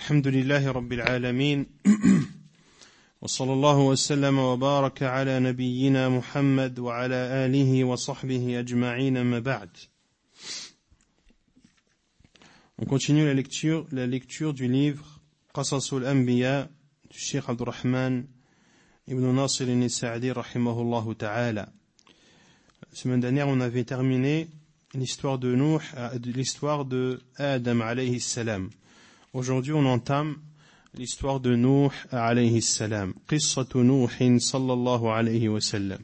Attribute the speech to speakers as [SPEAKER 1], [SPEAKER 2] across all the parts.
[SPEAKER 1] الحمد لله رب العالمين وصلى الله وسلم وبارك على نبينا محمد وعلى آله وصحبه أجمعين ما بعد. On continue la lecture du livre Qasasul Anbiya du Cheikh Abdurrahman ibn Nasir al-Sa'di rahimahullahu ta'ala. La semaine dernière, on avait terminé l'histoire de Nuh, l'histoire de Adam alayhi salam. Aujourd'hui, on entame l'histoire de Nuh alayhi salam. Qissatu Nuh sallallahu alayhi wa sallam.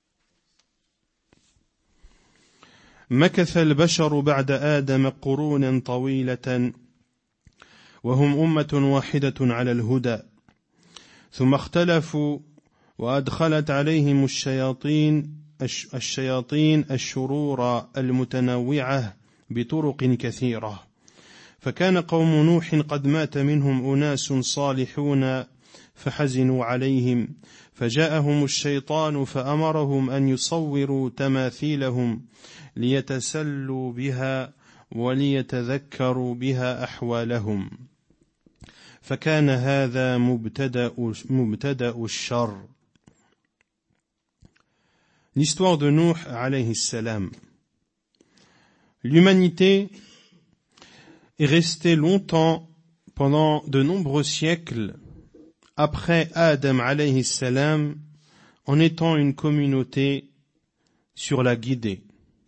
[SPEAKER 1] مكث البشر بعد آدم قرونا طويلة وهم أمة واحدة على الهدى ثم اختلفوا وأدخلت عليهم الشياطين الشرور المتنوعة بطرق كثيرة فكان قوم نوح قد مات منهم أناس صالحون فحزنوا عليهم فجاءهم الشيطان فأمرهم أن يصوروا تماثيلهم ليتسلوا بها وليتذكروا بها أحوالهم فكان هذا مبتدأ الشر. L'histoire de Nuh alayhi salam. L'humanité est restée longtemps, pendant de nombreux siècles, après Adam alayhi salam, en étant une communauté sur la guidée.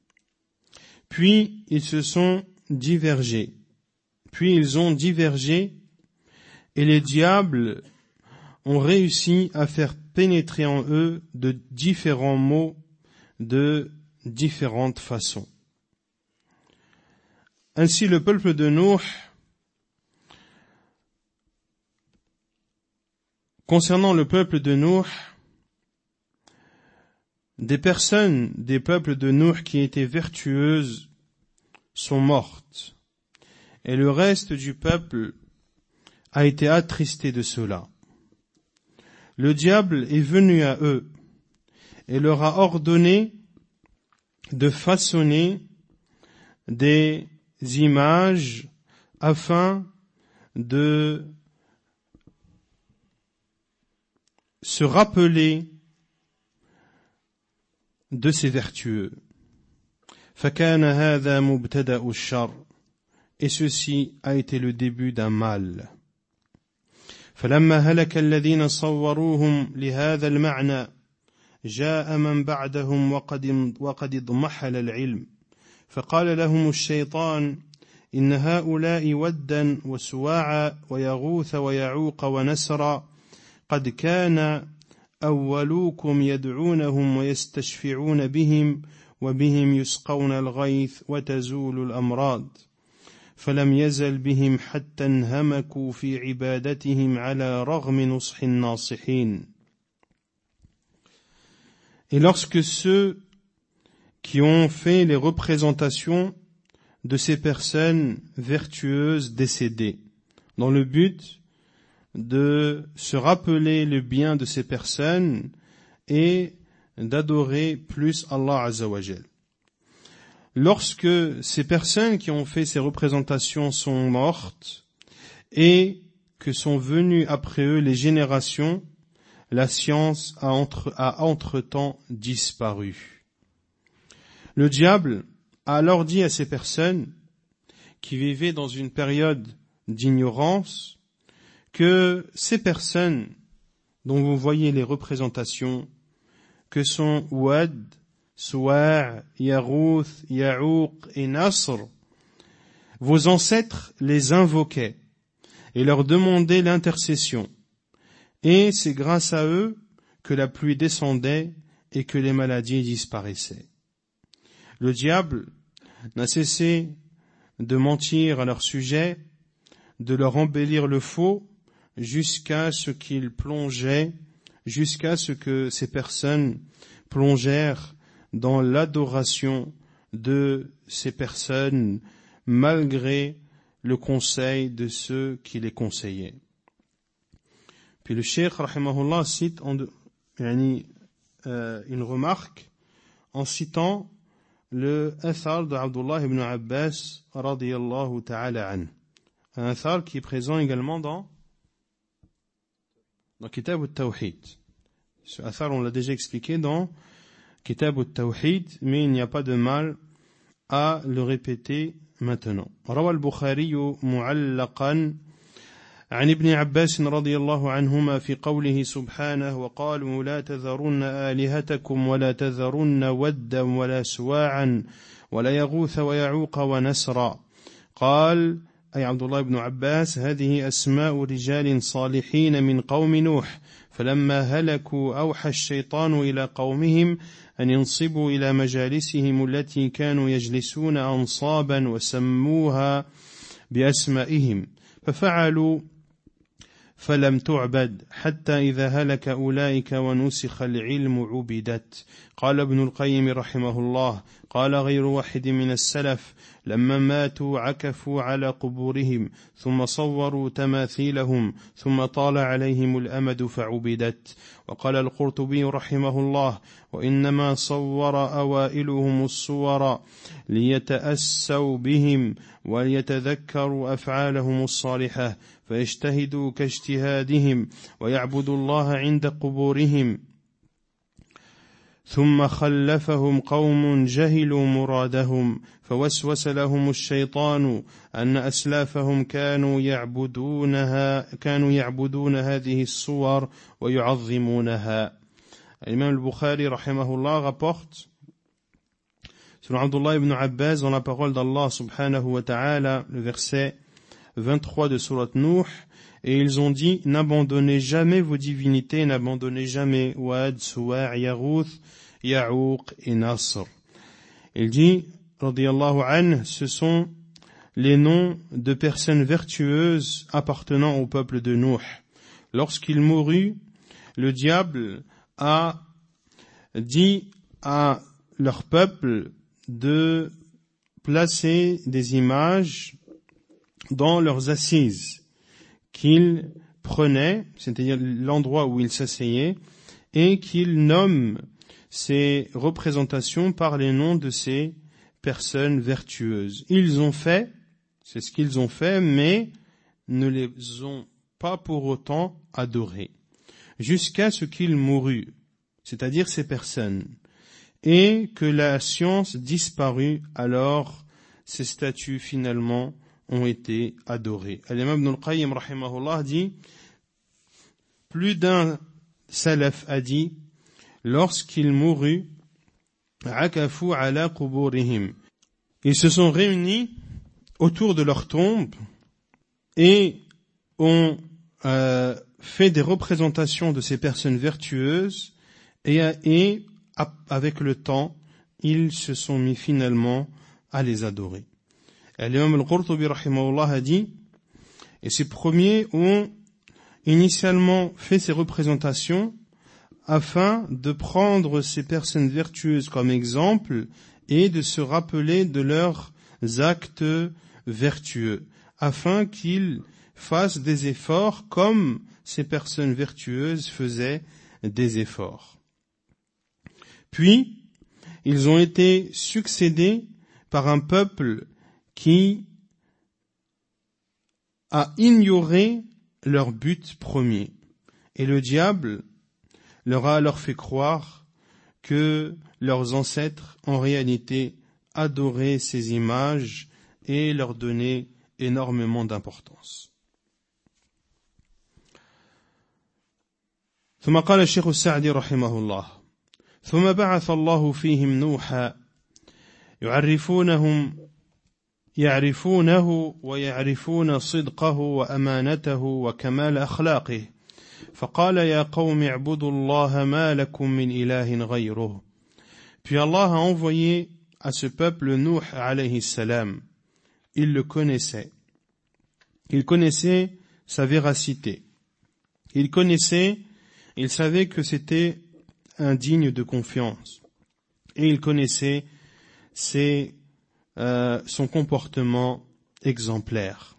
[SPEAKER 1] Puis ils se sont divergés. Et les diables ont réussi à faire pénétrer en eux de différents mots de différentes façons. Ainsi, le peuple de Nuh, concernant le peuple de Nuh, des personnes des peuples de Nuh qui étaient vertueuses sont mortes, et le reste du peuple a été attristé de cela. Le diable est venu à eux et leur a ordonné de façonner des images afin de se rappeler de ces vertueux. فَكَانَ هَذَا مُبْتَدَأُ الشَّرِّ. Et ceci a été le début d'un mal. فَلَمَّا هَلَكَ الَّذِينَ صَوَّرُوهُمْ لِهَذَا الْمَعْنَى جاء من بعدهم وقد اضمحل العلم فقال لهم الشيطان إن هؤلاء ودا وسواعا ويغوث ويعوق ونسرا قد كان أولوكم يدعونهم ويستشفعون بهم وبهم يسقون الغيث وتزول الأمراض فلم يزل بهم حتى انهمكوا في عبادتهم على رغم نصح الناصحين. Et lorsque ceux qui ont fait les représentations de ces personnes vertueuses décédées, dans le but de se rappeler le bien de ces personnes et d'adorer plus Allah Azza wa Jal. Lorsque ces personnes qui ont fait ces représentations sont mortes et que sont venues après eux les générations, la science a entre-temps disparu. Le diable a alors dit à ces personnes qui vivaient dans une période d'ignorance que ces personnes dont vous voyez les représentations, que sont Wad, Suwa', Yaghouth, Ya'ouq et Nasr, vos ancêtres les invoquaient et leur demandaient l'intercession. Et c'est grâce à eux que la pluie descendait et que les maladies disparaissaient. Le diable n'a cessé de mentir à leur sujet, de leur embellir le faux, jusqu'à ce que ces personnes plongèrent dans l'adoration de ces personnes, malgré le conseil de ceux qui les conseillaient. Puis le cheikh, rahimahullah, cite une remarque en citant le athar de Abdullah ibn Abbas radiyallahu ta'ala an. un athar qui est présent également dans Kitab al-Tawhid. Ce athar, on l'a déjà expliqué dans Kitab al-Tawhid, mais il n'y a pas de mal à le répéter maintenant. روى البخاري معلقا عن ابن عباس رضي الله عنهما في قوله سبحانه وقالوا لا تذرن آلهتكم ولا تذرن ودا ولا سواعا ولا يغوث ويعوق ونسرا قال أي عبد الله بن عباس هذه أسماء رجال صالحين من قوم نوح فلما هلكوا أوحى الشيطان إلى قومهم أن ينصبوا إلى مجالسهم التي كانوا يجلسون أنصابا وسموها بأسمائهم ففعلوا فلم تعبد حتى إذا هلك أولئك ونسخ العلم عبدت قال ابن القيم رحمه الله قال غير واحد من السلف لما ماتوا عكفوا على قبورهم ثم صوروا تماثيلهم ثم طال عليهم الأمد فعبدت وقال القرطبي رحمه الله وإنما صور أوائلهم الصور ليتأسوا بهم وليتذكروا أفعالهم الصالحة فيجتهدوا كاجتهادهم ويعبدوا الله عند قبورهم ثم خلفهم قوم جهلوا مرادهم فوسوس لهم الشيطان أن أسلافهم كانوا يعبدون هذه الصور ويعظمونها. L'imam al-Bukhari rahimahullah rapporte selon Abdullah ibn Abbas dans la parole d'Allah subhanahu wa ta'ala, le verset 23 de Surat Nuh, et ils ont dit n'abandonnez jamais vos divinités, n'abandonnez jamais Wad, Suwa', Yaghouth, Ya'ouq et Nasr. Il dit radiyallahu anhu, ce sont les noms de personnes vertueuses appartenant au peuple de Nuh. Lorsqu'il mourut, le diable a dit à leur peuple de placer des images dans leurs assises qu'ils prenaient, c'est-à-dire l'endroit où ils s'asseyaient, et qu'ils nomment ces représentations par les noms de ces personnes vertueuses. Ils ont fait, c'est ce qu'ils ont fait, mais ne les ont pas pour autant adorés, jusqu'à ce qu'ils moururent, c'est-à-dire ces personnes, et que la science disparut, alors ces statues finalement ont été adorés. L'imam Ibn al-Qayyim rahimahullah dit, plus d'un salaf a dit, lorsqu'il mourut, akafu ala quburihim, ils se sont réunis autour de leur tombe et ont fait des représentations de ces personnes vertueuses et avec le temps, ils se sont mis finalement à les adorer. L'imam al-Qurtubi rahimahullah a dit, et ces premiers ont initialement fait ces représentations afin de prendre ces personnes vertueuses comme exemple et de se rappeler de leurs actes vertueux, afin qu'ils fassent des efforts comme ces personnes vertueuses faisaient des efforts. Puis, ils ont été succédés par un peuple qui a ignoré leur but premier. Et le diable leur a alors fait croire que leurs ancêtres, en réalité, adoraient ces images et leur donnaient énormément d'importance. ثم قال الشيخ السعدي رحمه الله ثم بعث الله فيهم نوحا يعرفونه ويعرفون صدقه وأمانته وكمال أخلاقه فقال يا قوم اعبدوا الله ما لكم من إله غيره. Puis Allah a envoyé à ce peuple Nuh alayhi salam. Il le connaissait. Il connaissait sa véracité. Il savait que c'était un digne de confiance. Et il connaissait son comportement exemplaire.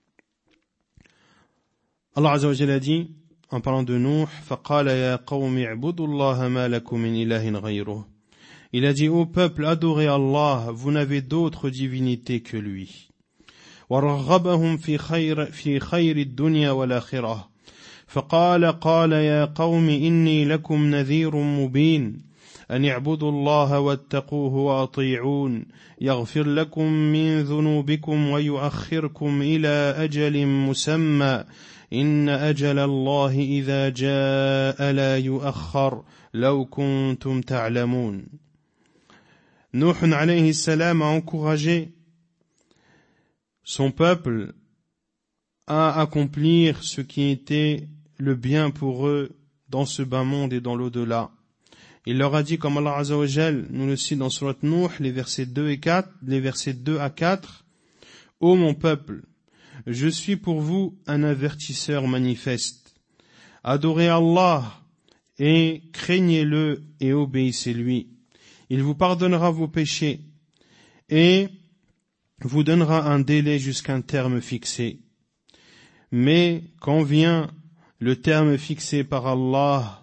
[SPEAKER 1] Allah Azza wa Jalla a dit, en parlant de Nuh, فَقَالَ يَا قَوْمِ اعْبُدُوا اللَّهَ مَا لَكُم مِّنْ إِلَٰهٍ غَيْرُهُ. Il a dit, ô peuple, adorez Allah, vous n'avez d'autre divinité que lui. ورغبهم في خير الدنيا والآخرة قال يا قوم إني لكم نذير مبين أن اعبدوا الله واتقوه وأطيعون يغفر لكم من ذنوبكم ويؤخركم إلى أجل مسمى إن أجل الله إذا جاء لا يؤخر لو كنتم تعلمون. Nuh alayhi salam a encouragé son peuple à accomplir ce qui était le bien pour eux dans ce bas monde et dans l'au-delà. Il leur a dit, comme Allah Azza wa Jal nous le cite dans Surat Nuh, les versets 2 à 4, Ô mon peuple, je suis pour vous un avertisseur manifeste. Adorez Allah et craignez-le et obéissez-lui. Il vous pardonnera vos péchés et vous donnera un délai jusqu'à un terme fixé. Mais quand vient le terme fixé par Allah,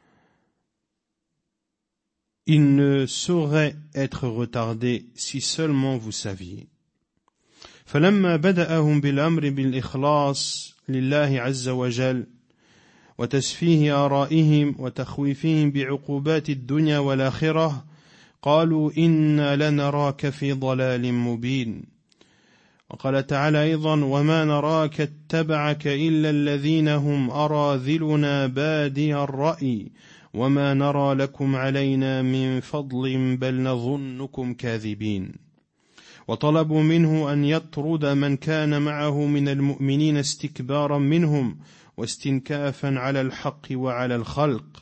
[SPEAKER 1] il ne saurait être retardé si seulement vous saviez. فلما بدأهم بالأمر بالإخلاص لله عز وجل وتسفيه آرائهم وتخويفهم بعقوبات الدنيا والآخرة قالوا إنا لنراك في ضلال مبين. وقال تعالى أيضا وما نراك اتبعك إلا الذين هم أراذلنا بادي الرأي وما نرى لكم علينا من فضل بل نظنكم كاذبين. وطلبوا منه أن يطرد من كان معه من المؤمنين استكبارا منهم واستنكافا على الحق وعلى الخلق.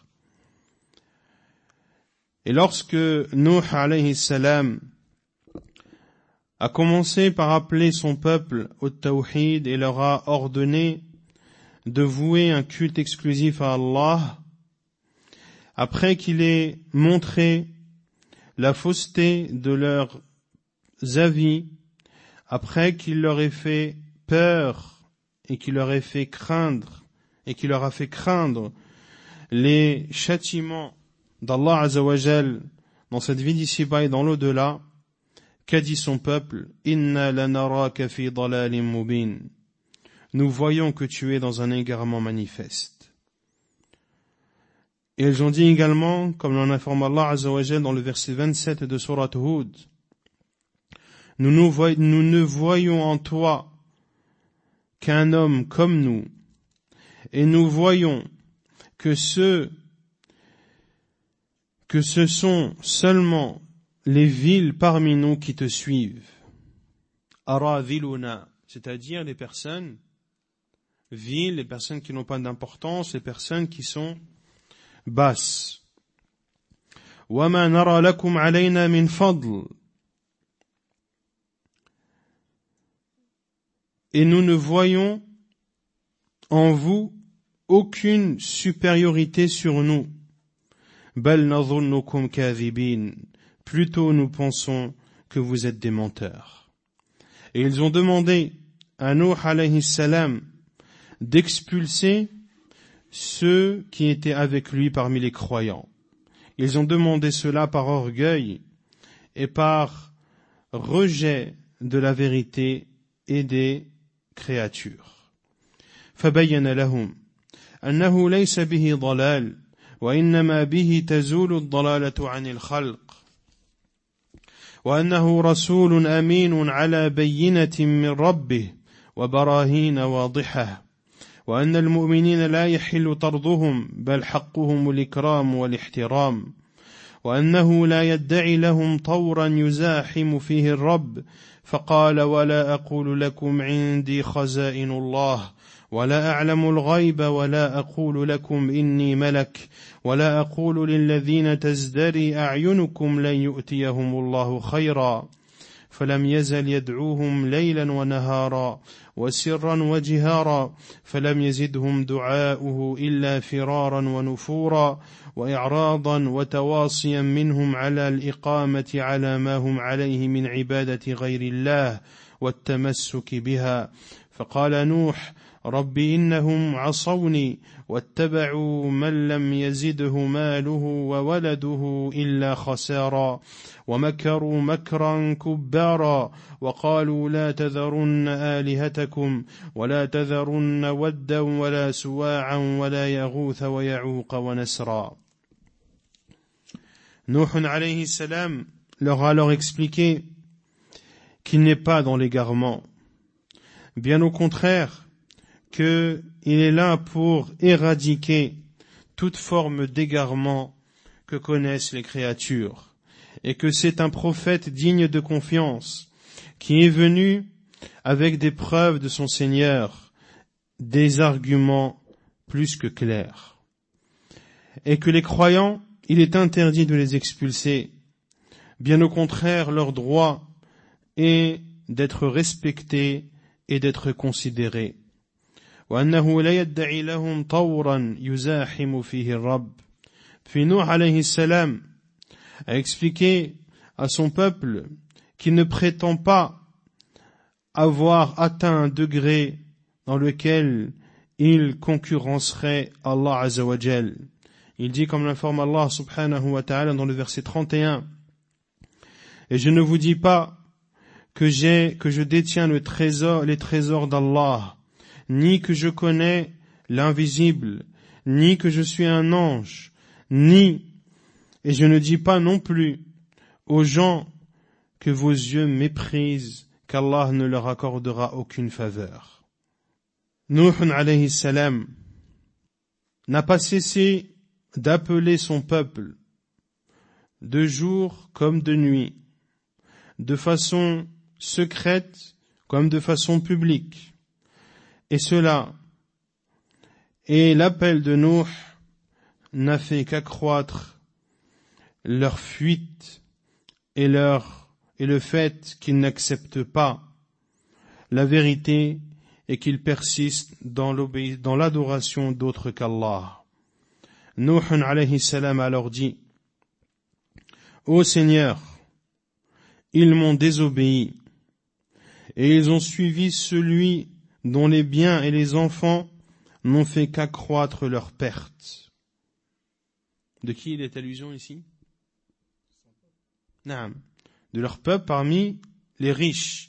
[SPEAKER 1] Et lorsque Nuh alayhi salam a commencé par appeler son peuple au tawhid et leur a ordonné de vouer un culte exclusif à Allah, après qu'il ait montré la fausseté de leurs avis, après qu'il leur ait fait peur et qu'il leur ait fait craindre et qu'il leur a fait craindre les châtiments d'Allah Azza wa Jal dans cette vie d'ici-bas et dans l'au-delà, qu'a dit son peuple? Inna lanaraka fi dalalin mubin. Nous voyons que tu es dans un égarement manifeste. Et ils ont dit également, comme l'en informe Allah Azza wa Jal dans le verset 27 de Surat Hud, nous ne voyons en toi qu'un homme comme nous, et nous voyons que ce sont seulement les villes parmi nous qui te suivent. Aradhiluna, c'est-à-dire les personnes viles, les personnes qui n'ont pas d'importance, les personnes qui sont basses. وَمَا نَرَى لَكُمْ عَلَيْنَا مِنْ فَضْلٍ. Et nous ne voyons en vous aucune supériorité sur nous. بَلْ نَظُنُّكُمْ كَاذِبِينَ. Plutôt nous pensons que vous êtes des menteurs. Et ils ont demandé à Nuh alayhi salam d'expulser ceux qui étaient avec lui parmi les croyants. Ils ont demandé cela par orgueil et par rejet de la vérité et des créatures. فبين لهم أنه ليس به ضلال وإنما به تزول الضلالة عن الخلق وأنه رسول أمين على بينة من ربه وبراهين واضحة وأن المؤمنين لا يحل طردهم بل حقهم الإكرام والاحترام وأنه لا يدعي لهم طورا يزاحم فيه الرب فقال ولا أقول لكم عندي خزائن الله ولا أعلم الغيب ولا أقول لكم إني ملك ولا أقول للذين تزدري أعينكم لن يؤتيهم الله خيرا فلم يزل يدعوهم ليلا ونهارا وسرا وجهارا فلم يزدهم دعاؤه إلا فرارا ونفورا وإعراضا وتواصيا منهم على الإقامة على ما هم عليه من عبادة غير الله والتمسك بها فقال نوح رب إنهم عصوني واتبعوا من لم يزده ماله وولده إلا خسارا ومكروا مكرا كبارا وقالوا لا تذرن آلهتكم ولا تذرن ودا ولا سواعا ولا يغوث ويعوق ونسرا. Nuh alayhi salam leur a alors expliqué qu'il n'est pas dans l'égarement. Bien au contraire, qu'il est là pour éradiquer toute forme d'égarement que connaissent les créatures, et que c'est un prophète digne de confiance qui est venu avec des preuves de son Seigneur, des arguments plus que clairs, et que les croyants, il est interdit de les expulser. Bien au contraire, leur droit est d'être respectés et d'être considérés. وأنه لا يدعي لهم طورا يزاحم فيه الرب. Puis Nuh alayhi salam a expliqué à son peuple qu'il ne prétend pas avoir atteint un degré dans lequel il concurrencerait Allah Azza wa Jal. Il dit, comme l'informe Allah subhanahu wa ta'ala dans le verset 31, et je ne vous dis pas que je détiens les trésors d'Allah, ni que je connais l'invisible, ni que je suis un ange, et je ne dis pas non plus aux gens que vos yeux méprisent, qu'Allah ne leur accordera aucune faveur. Nuh alayhi salam n'a pas cessé d'appeler son peuple, de jour comme de nuit, de façon secrète comme de façon publique. Et l'appel de Nuh n'a fait qu'accroître leur fuite et le fait qu'ils n'acceptent pas la vérité et qu'ils persistent dans l'adoration d'autres qu'Allah. Nuh alayhi salam alors dit, ô Seigneur, ils m'ont désobéi et ils ont suivi celui dont les biens et les enfants n'ont fait qu'accroître leur perte. De qui il est allusion ici? Naam. De leur peuple parmi les riches.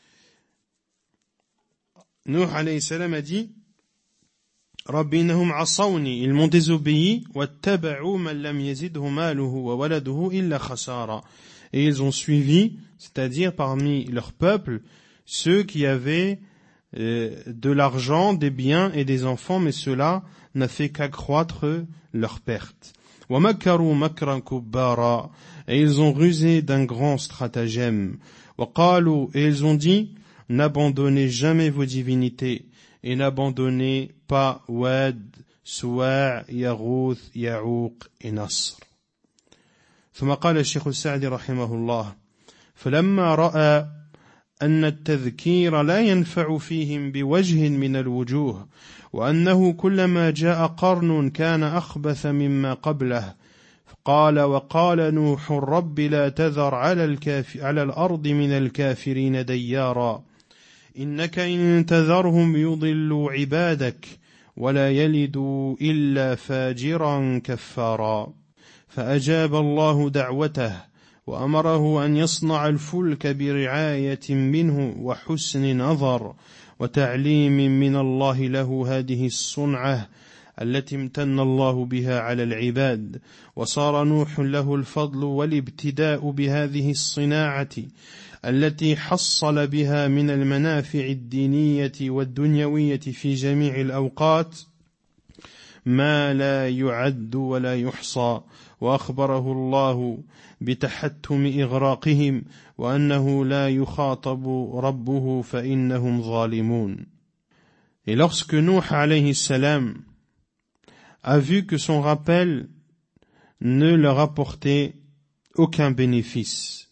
[SPEAKER 1] Nuh alayhi salam a dit, Rabbi innahum asawni, ils m'ont désobéi, wattaba'u man lam yazidhu maluhu wa waladuhu illa khasara. Et ils ont suivi, c'est-à-dire parmi leur peuple, ceux qui avaient de l'argent, des biens et des enfants, mais cela n'a fait qu'accroître leur perte. Wa makaru makran kubbara, et ils ont rusé d'un grand stratagème. Wa qalu, et ils ont dit, n'abandonnez jamais vos divinités, et n'abandonnez pas Wad, Suwa', Yaghouth, Ya'ouq et Nasr. ثم قال الشيخ السعدي رحمه الله فلما رأى أن التذكير لا ينفع فيهم بوجه من الوجوه وأنه كلما جاء قرن كان أخبث مما قبله قال وقال نوح رب لا تذر على الأرض من الكافرين ديارا إنك إن تذرهم يضلوا عبادك ولا يلدوا إلا فاجرا كفارا فأجاب الله دعوته وأمره أن يصنع الفلك برعاية منه وحسن نظر وتعليم من الله له هذه الصنعة التي امتن الله بها على العباد وصار نوح له الفضل والابتداء بهذه الصناعة التي حصل بها من المنافع الدينية والدنيوية في جميع الأوقات ما لا يعد ولا يحصى وأخبره الله بتحتم إغراقهم وأنه لا يخاطب ربه فإنهم ظالمون. Et lorsque Nuh alayhi salam a vu que son rappel ne leur apportait aucun bénéfice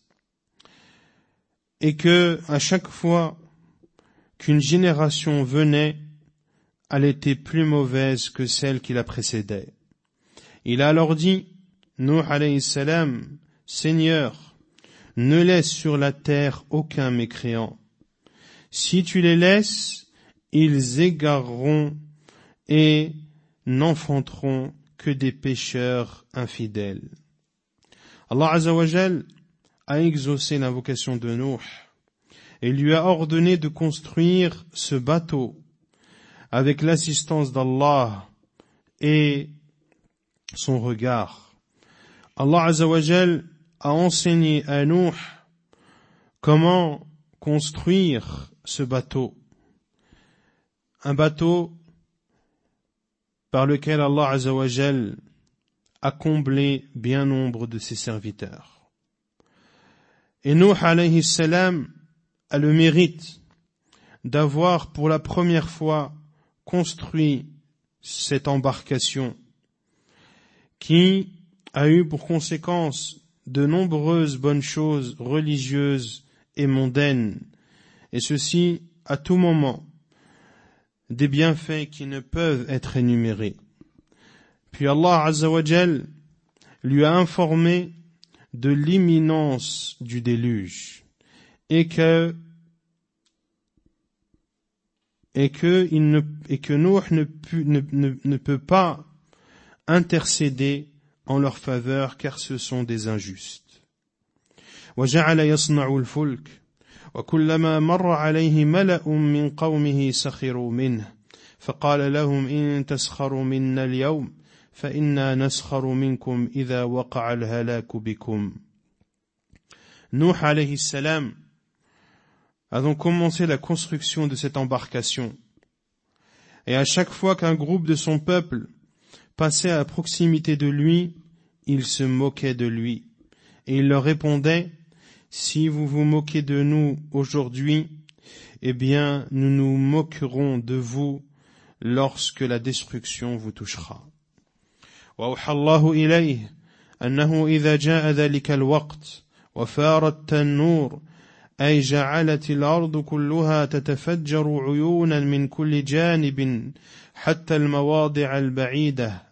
[SPEAKER 1] et que à chaque fois qu'une génération venait, elle était plus mauvaise que celle qui la précédait. Il a alors dit, Nuh alayhi salam, Seigneur, ne laisse sur la terre aucun mécréant. Si tu les laisses, ils égareront et n'enfanteront que des pécheurs infidèles. Allah Azza wa Jal a exaucé l'invocation de Nuh et lui a ordonné de construire ce bateau avec l'assistance d'Allah et son regard. Allah Azza wa Jal a enseigné à Nuh comment construire ce bateau. Un bateau par lequel Allah Azza wa Jal a comblé bien nombre de ses serviteurs. Et Nuh alayhi salam a le mérite d'avoir pour la première fois construit cette embarcation qui a eu pour conséquence de nombreuses bonnes choses religieuses et mondaines, et ceci à tout moment, des bienfaits qui ne peuvent être énumérés. Puis Allah Azza wa Jal lui a informé de l'imminence du déluge et que Nuh ne peut pas intercéder en leur faveur car ce sont des injustes. وجعل يصنع الفلك وكلما مر عليه ملأ من قومه سخروا منه فقال لهم إن تسخروا منا اليوم فإنا نسخر منكم إذا وقع الهلاك بكم. Nuh alayhi salam a donc commencé la construction de cette embarcation. Et à chaque fois qu'un groupe de son peuple passait à proximité de lui, il se moquait de lui. Et il leur répondait, si vous vous moquez de nous aujourd'hui, eh bien, nous nous moquerons de vous lorsque la destruction vous touchera. وأوحى الله إليه أنه إذا جاء ذلك الوقت وفار التنور أي جعلت الأرض كلها تتفجر عيونا من كل جانب حتى المواضع البعيدة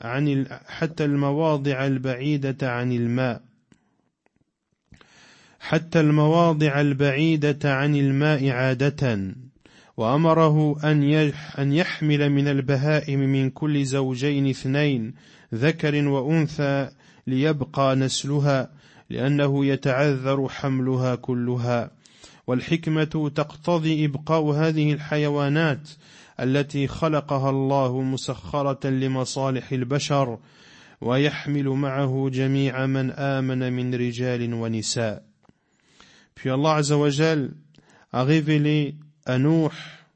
[SPEAKER 1] عن الماء عادة وأمره أن يحمل من البهائم من كل زوجين اثنين ذكر وأنثى ليبقى نسلها لأنه يتعذر حملها كلها والحكمة تقتضي إبقاء هذه الحيوانات التي خلقها الله مسخرة لمصالح البشر ويحمل معه جميع من آمن من رجال ونساء. Puis Allah Azza wa Jal a révélé à Nuh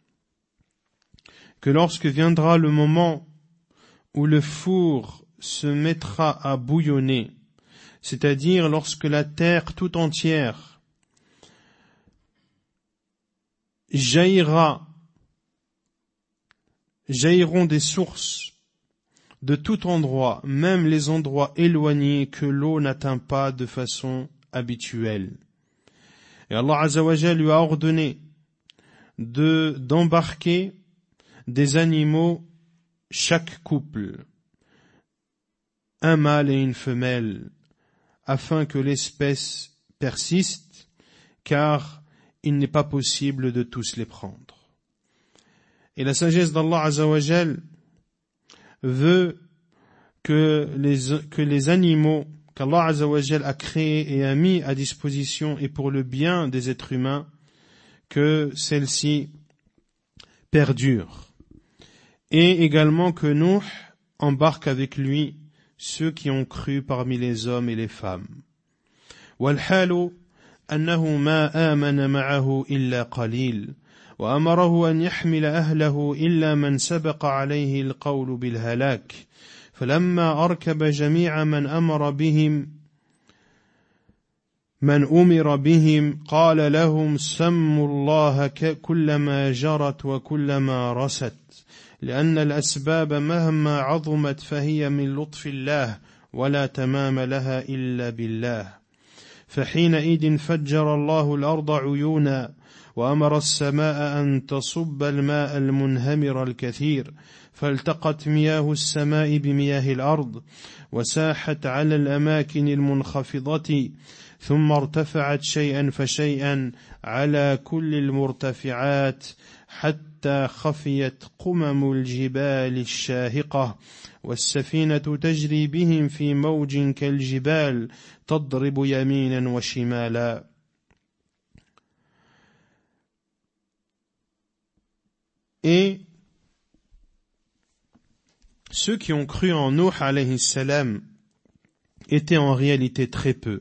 [SPEAKER 1] que lorsque viendra le moment où le four se mettra à bouillonner, c'est-à-dire lorsque la terre tout entière jailliront des sources de tout endroit, même les endroits éloignés que l'eau n'atteint pas de façon habituelle. Et Allah Azza wa Jal lui a ordonné d'embarquer des animaux chaque couple, un mâle et une femelle, afin que l'espèce persiste, car il n'est pas possible de tous les prendre. Et la sagesse d'Allah Azza wa Jal veut que les animaux qu'Allah Azza wa Jal a créés et a mis à disposition et pour le bien des êtres humains, que celles-ci perdurent. Et également que Nuh embarque avec lui ceux qui ont cru parmi les hommes et les femmes. والحال أنه ما آمن معه إلا قليل وأمره أن يحمل أهله إلا من سبق عليه القول بالهلاك فلما أركب جميع من أمر بهم قال لهم سموا الله كلما جرت وكلما رست لأن الأسباب مهما عظمت فهي من لطف الله ولا تمام لها إلا بالله فحينئذ فجر الله الأرض عيونا وأمر السماء أن تصب الماء المنهمر الكثير فالتقت مياه السماء بمياه الأرض وساحت على الأماكن المنخفضة ثم ارتفعت شيئا فشيئا على كل المرتفعات حتى خفيت قمم الجبال الشاهقة والسفينة تجري بهم في موج كالجبال تضرب يمينا وشمالا. Et ceux qui ont cru en Nuh alayhi salam étaient en réalité très peu.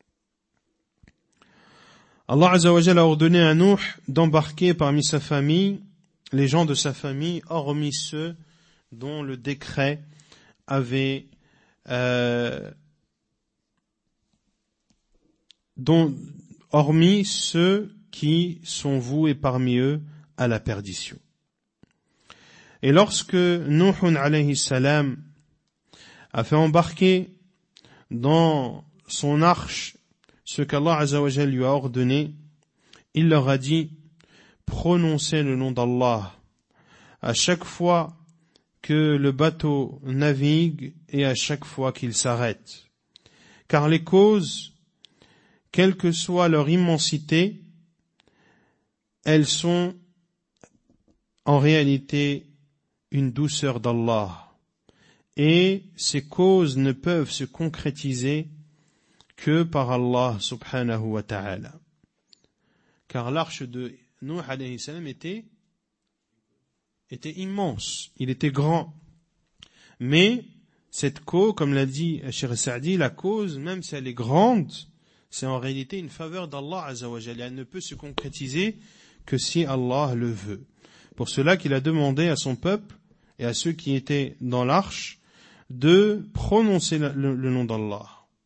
[SPEAKER 1] Allah Azza wa Jalla a ordonné à Nuh d'embarquer parmi sa famille, les gens de sa famille, hormis ceux dont le décret avait hormis ceux qui sont voués parmi eux à la perdition. Et lorsque Nuh alayhi salam a fait embarquer dans son arche ce qu'Allah Azza wa Jalla lui a ordonné, il leur a dit: prononcez le nom d'Allah à chaque fois que le bateau navigue et à chaque fois qu'il s'arrête. Car les causes, quelle que soit leur immensité, elles sont en réalité une douceur d'Allah. Et ces causes ne peuvent se concrétiser que par Allah subhanahu wa ta'ala. Car l'arche de Nuh alayhi salam était immense, il était grand. Mais cette cause, comme l'a dit Cheikh Saadi, la cause, même si elle est grande, c'est en réalité une faveur d'Allah azza wa jalla. Elle ne peut se concrétiser que si Allah le veut. Pour cela qu'il a demandé à son peuple et à ceux qui étaient dans l'arche de prononcer le nom d'Allah.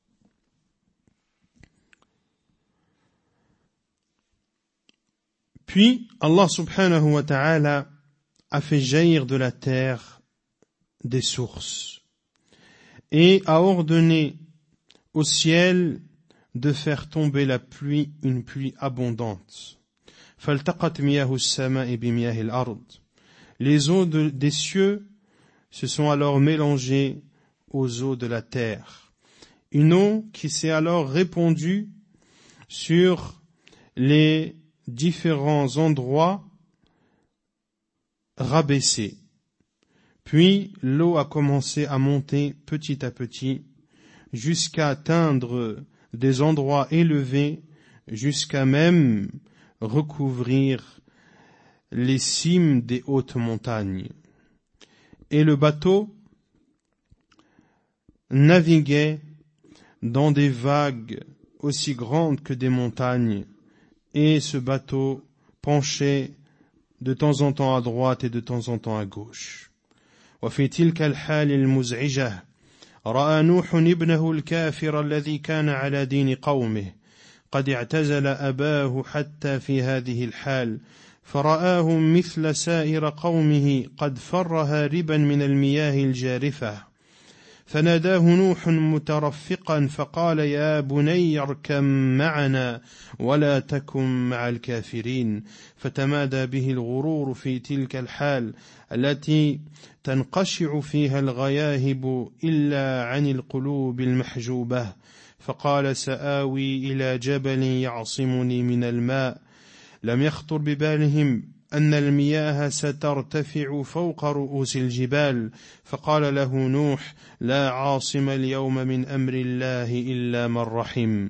[SPEAKER 1] Puis Allah subhanahu wa ta'ala a fait jaillir de la terre des sources et a ordonné au ciel de faire tomber la pluie, une pluie abondante. فَالْتَقَتْ مِيَاهُ السَّمَاءِ بِمِيَاهِ الْأَرْضِ. Les eaux des cieux se sont alors mélangées aux eaux de la terre. Une eau qui s'est alors répandue sur les différents endroits rabaissés. Puis l'eau a commencé à monter petit à petit jusqu'à atteindre des endroits élevés, jusqu'à même recouvrir les cimes des hautes montagnes. Et le bateau naviguait dans des vagues aussi grandes que des montagnes, et ce bateau penchait de temps en temps à droite et de temps en temps à gauche. وفي تلك الحال المزعجة رأى نوح ابنه الكافر الذي كان على دين قومه قد اعتزل أباه حتى في هذه الحال فرآه مثل سائر قومه قد فر هاربا من المياه الجارفة فناداه نوح مترفقا فقال يا بني اركب معنا ولا تكن مع الكافرين فتمادى به الغرور في تلك الحال التي تنقشع فيها الغياهب إلا عن القلوب المحجوبة فقال سآوي إلى جبل يعصمني من الماء لم يخطر ببالهم أن المياه سترتفع فوق رؤوس الجبال فقال له نوح لا عاصم اليوم من أمر الله إلا من رحم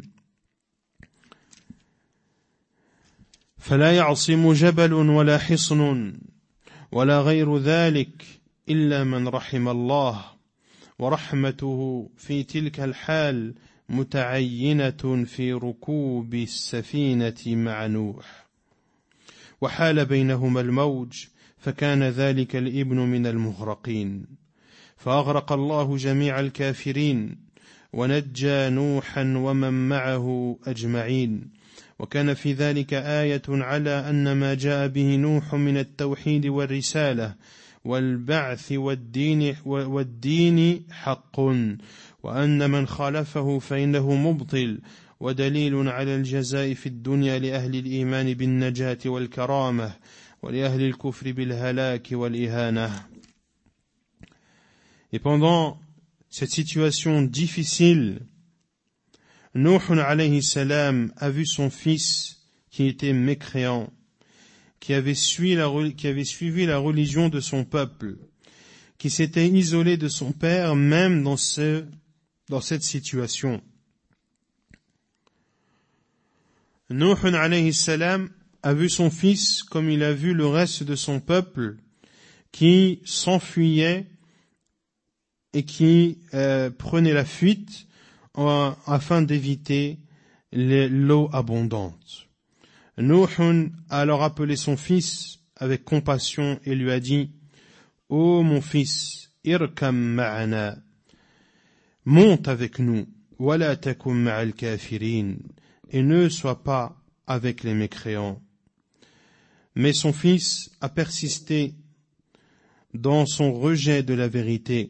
[SPEAKER 1] فلا يعصم جبل ولا حصن ولا غير ذلك إلا من رحم الله ورحمته في تلك الحال متعينة في ركوب السفينة مع نوح وحال بينهما الموج فكان ذلك الابن من المغرقين فأغرق الله جميع الكافرين ونجى نوحا ومن معه أجمعين وكان في ذلك آية على أن ما جاء به نوح من التوحيد والرسالة والبعث والدين حق وأن من خالفه فإنه مبطل ودليل على الجزاء في الدنيا لأهل الإيمان بالنجاة والكرامة ولأهل الكفر بالهلاك والإهانة. Et pendant cette situation difficile, Nuh alayhi salam a vu son fils qui était mécréant qui avait suivi la religion de son peuple, qui s'était isolé de son père même dans cette situation. Nuh alayhi salam a vu son fils comme il a vu le reste de son peuple qui s'enfuyait et qui prenait la fuite afin d'éviter l'eau abondante. Nuh a alors appelé son fils avec compassion et lui a dit: « Ô mon fils, irkam ma'ana, monte avec nous, wala takum ma'al kafirin, et ne sois pas avec les mécréants. » Mais son fils a persisté dans son rejet de la vérité.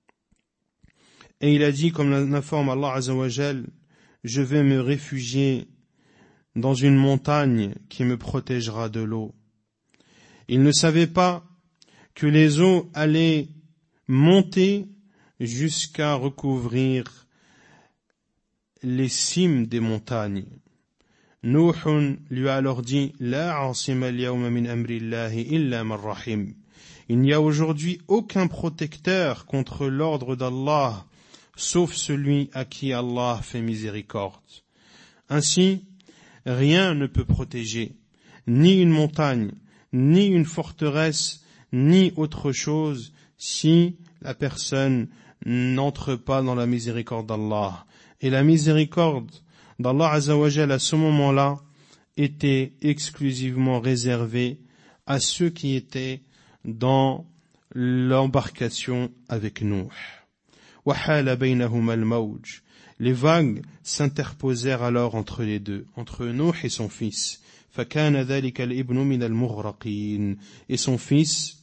[SPEAKER 1] Et il a dit, comme l'informe Allah Azza wa Jal: « Je vais me réfugier dans une montagne qui me protégera de l'eau. » Il ne savait pas que les eaux allaient monter jusqu'à recouvrir les cimes des montagnes. Nuh lui a alors dit: « La asima al-yawma min amrillahi illa man rahim. » Il n'y a aujourd'hui aucun protecteur contre l'ordre d'Allah, sauf celui à qui Allah fait miséricorde. Ainsi, rien ne peut protéger, ni une montagne, ni une forteresse, ni autre chose, si la personne n'entre pas dans la miséricorde d'Allah. Et la miséricorde d'Allah Azza wa Jal à ce moment-là était exclusivement réservée à ceux qui étaient dans l'embarcation avec Nuh. وَحَالَ بَيْنَهُمَا الْمَوْجُ. Les vagues s'interposèrent alors entre les deux, entre Nuh et son fils. فَكَانَ ذَلِكَ الْإِبْنُ مِنَ الْمُغْرَقِينَ. Et son fils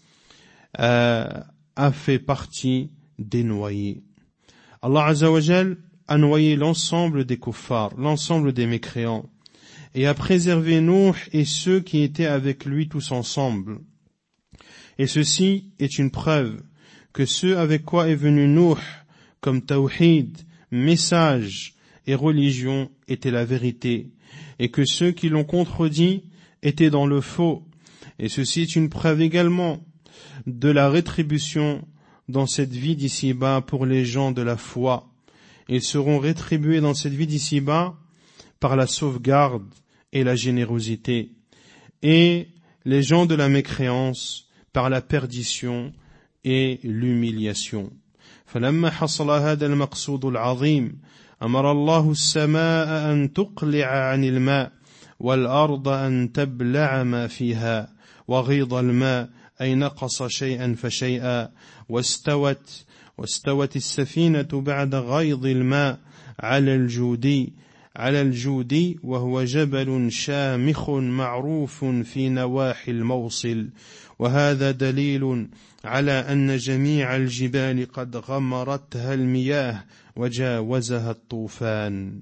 [SPEAKER 1] a fait partie des noyés. Allah Azza wa Jal a noyé l'ensemble des kuffars, l'ensemble des mécréants, et a préservé Nuh et ceux qui étaient avec lui tous ensemble. Et ceci est une preuve que ce avec quoi est venu Nuh, comme tawhid, message et religion, était la vérité, et que ceux qui l'ont contredit étaient dans le faux. Et ceci est une preuve également de la rétribution dans cette vie d'ici-bas pour les gens de la foi. Ils seront rétribués dans cette vie d'ici-bas par la sauvegarde et la générosité, et les gens de la mécréance par la perdition et l'humiliation. فلما حصل هذا المقصود العظيم أمر الله السماء أن تقلع عن الماء والأرض أن تبلع ما فيها وغيض الماء أي نقص شيئا فشيئا واستوت السفينة بعد غيض الماء على الجودي وهو جبل شامخ معروف في نواحي الموصل وهذا دليل على أن جميع الجبال قد غمرتها المياه وجاوزها الطوفان.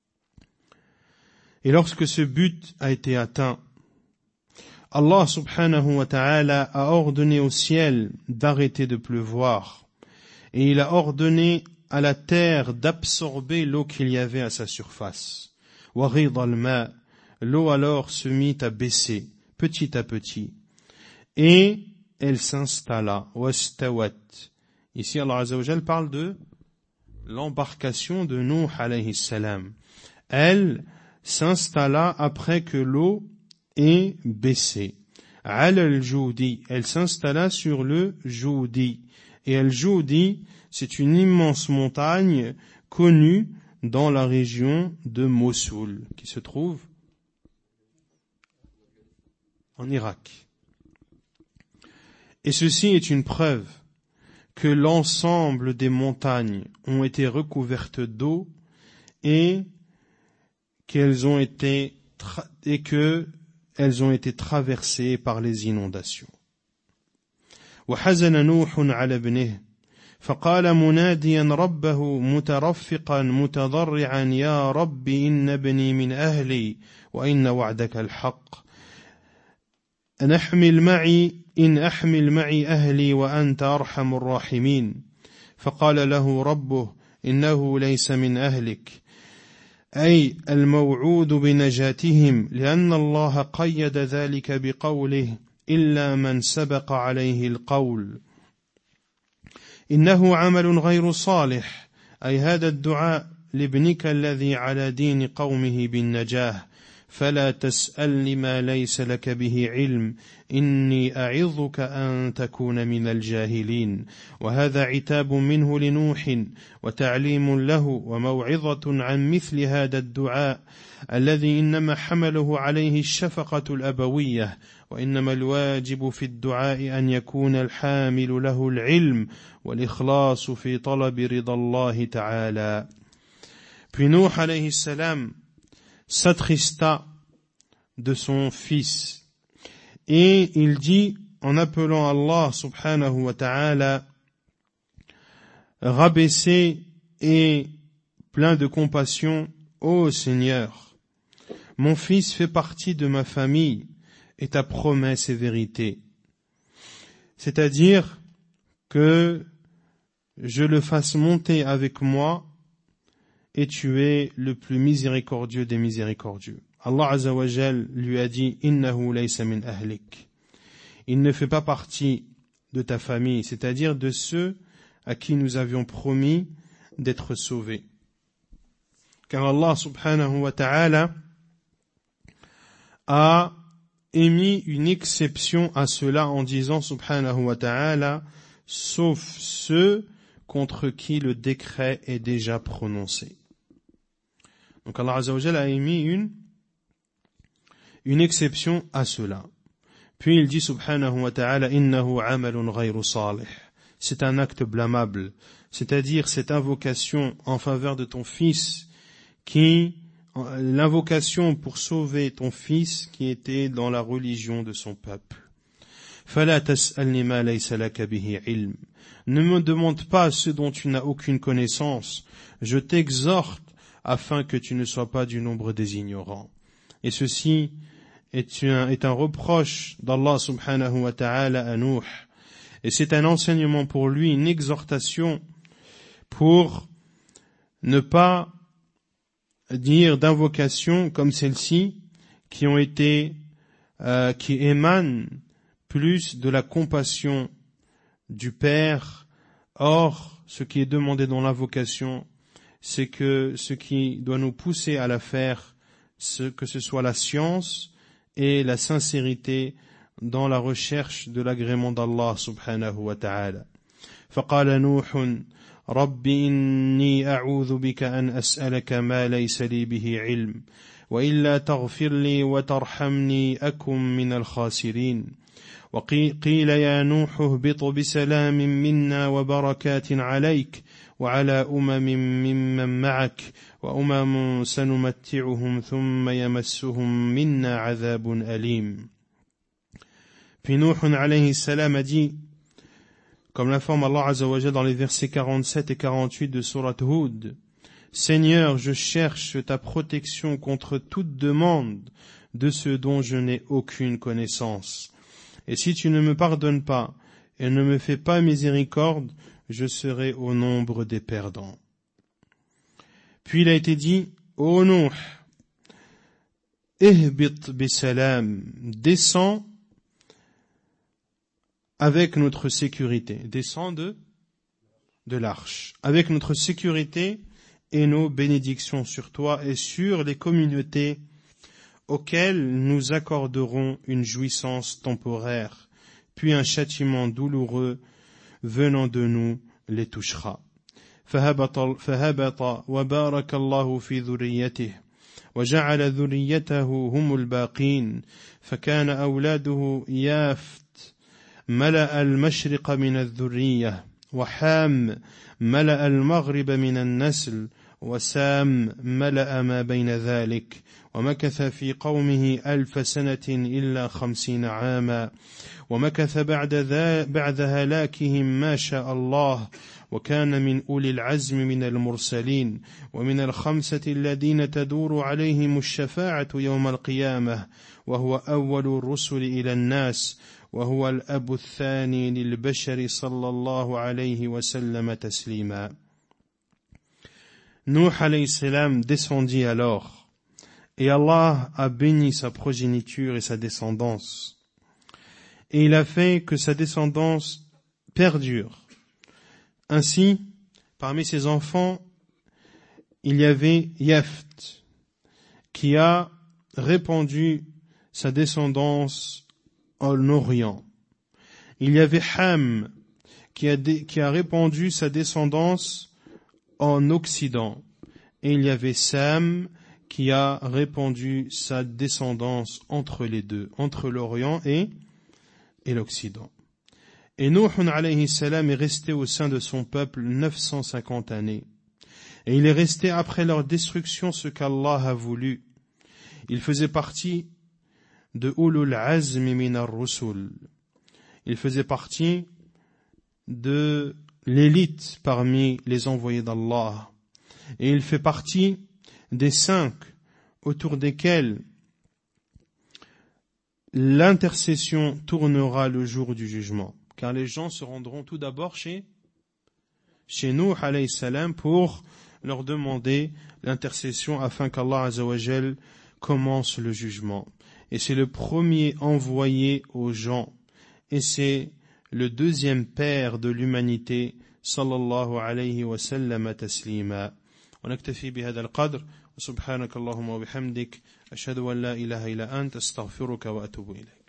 [SPEAKER 1] Et lorsque ce but a été atteint, Allah subhanahu wa ta'ala a ordonné au ciel d'arrêter de pleuvoir, et il a ordonné à la terre d'absorber l'eau qu'il y avait à sa surface. وَغِيضَ الْمَاء. L'eau alors se mit à baisser, petit à petit, et elle s'installa. وَاسْتَوَتْ. Ici, Allah Azza wa Jal parle de l'embarcation de Nuh alayhi salam. Elle s'installa après que l'eau ait baissé. عَلَى الْجُودِ. Elle s'installa sur le Joudi. Et al-Joudi, c'est une immense montagne connue dans la région de Mossoul, qui se trouve en Irak. Et ceci est une preuve que l'ensemble des montagnes ont été recouvertes d'eau et qu'elles ont été traversées par les inondations. وحزن نوح على ابنه فقال مناديا ربه مترفقا متضرعا يا رب إن ابني من أهلي وإن وعدك الحق إن أحمل معي أهلي وأنت أرحم الراحمين فقال له ربه إنه ليس من أهلك أي الموعود بنجاتهم لأن الله قيد ذلك بقوله إلا من سبق عليه القول إنه عمل غير صالح أي هذا الدعاء لابنك الذي على دين قومه بالنجاة فلا تسألني ما ليس لك به علم إني أعظك أن تكون من الجاهلين وهذا عتاب منه لنوح وتعليم له وموعظة عن مثل هذا الدعاء الذي إنما حمله عليه الشفقة الأبوية وإنما الواجب في الدعاء أن يكون الحامل له العلم والإخلاص في طلب رضا الله تعالى. Puis Nuh alayhi salam s'attrista de son fils et il dit en appelant Allah subhanahu wa ta'ala rabaissé et plein de compassion, ô Seigneur, mon fils fait partie de ma famille et ta promesse est vérité. C'est-à-dire que je le fasse monter avec moi et tu es le plus miséricordieux des miséricordieux. Allah Azza wa Jal lui a dit innahu laysa min ahlik. Il ne fait pas partie de ta famille, c'est-à-dire de ceux à qui nous avions promis d'être sauvés. Car Allah subhanahu wa ta'ala a émis une exception à cela en disant subhanahu wa ta'ala sauf ceux contre qui le décret est déjà prononcé. Donc Allah Azza wa Jal a émis une exception à cela. Puis il dit subhanahu wa ta'ala innahu amalun ghayru salih. C'est un acte blâmable, c'est-à-dire cette invocation en faveur de ton fils l'invocation pour sauver ton fils qui était dans la religion de son peuple. Fala tas'alni ma laysa laka bihi ilm. Ne me demande pas ce dont tu n'as aucune connaissance. Je t'exhorte afin que tu ne sois pas du nombre des ignorants. Et ceci est un reproche d'Allah subhanahu wa ta'ala à Nuh. Et c'est un enseignement pour lui, une exhortation pour ne pas dire d'invocations comme celle-ci qui émanent plus de la compassion du Père. Or, ce qui est demandé dans l'invocation, c'est que ce qui doit nous pousser à la faire, que ce soit la science et la sincérité dans la recherche de l'agrément d'Allah subhanahu wa ta'ala. فقال نوح رب إني أعوذ بك أن أسألك ما ليس لي به علم وإلا تغفر لي وترحمني أكن من الخاسرين وقيل يا نوح اهبط بسلام منا وبركات عليك وعلى ممن معك وأمم سنمتعهم ثم يمسهم منا عذاب أليم. Puis Nuh alayhi salam a dit, comme l'informe Allah Azza wa Jalla dans les versets 47 et 48 de Surat Hud, Seigneur, je cherche ta protection contre toute demande de ce dont je n'ai aucune connaissance. Et si tu ne me pardonnes pas et ne me fais pas miséricorde, je serai au nombre des perdants. Puis il a été dit, ô Nuh, ihbit bisalam, descends avec notre sécurité, descends de l'arche, avec notre sécurité et nos bénédictions sur toi et sur les communautés auxquelles nous accorderons une jouissance temporaire, puis un châtiment douloureux venant de nous les touchera. فهبط وبارك الله في ذريته وجعل ذريته هم الباقين فكان أولاده يافت ملأ المشرق من الذرية وحام ملأ المغرب من النسل وسام ملأ ما بين ذلك ومكث في قومه 1000 سنة إلا 50 عاما ومكث بعد هلاكهم ما شاء الله وكان من أولي العزم من المرسلين ومن 5 الذين تدور عليهم الشفاعة يوم القيامة وهو أول الرسل إلى الناس وهو الأب الثاني للبشر صلى الله عليه وسلم تسليما. Nuh alayhi salam descendit alors, et Allah a béni sa progéniture et sa descendance. Et il a fait que sa descendance perdure. Ainsi, parmi ses enfants, il y avait Yaft, qui a répandu sa descendance en Orient. Il y avait Ham, qui a répandu sa descendance en Occident. Et il y avait Sam, qui a répandu sa descendance entre les deux, entre l'Orient et l'Occident. Et Nuh alayhi salam est resté au sein de son peuple 950 années. Et il est resté après leur destruction ce qu'Allah a voulu. Il faisait partie de Ulul Azmi minar Rusul. Il faisait partie de l'élite parmi les envoyés d'Allah. Et il fait partie des 5 autour desquels l'intercession tournera le jour du jugement. Car les gens se rendront tout d'abord chez Nuh alayhi salam pour leur demander l'intercession afin qu'Allah azza wa jal commence le jugement. Et c'est le premier envoyé aux gens. Et c'est le deuxième père de l'humanité, sallallahu alayhi wa sallam taslima. ونكتفي بهذا القدر وسبحانك اللهم وبحمدك أشهد أن لا إله إلا أنت أستغفرك وأتوب إليك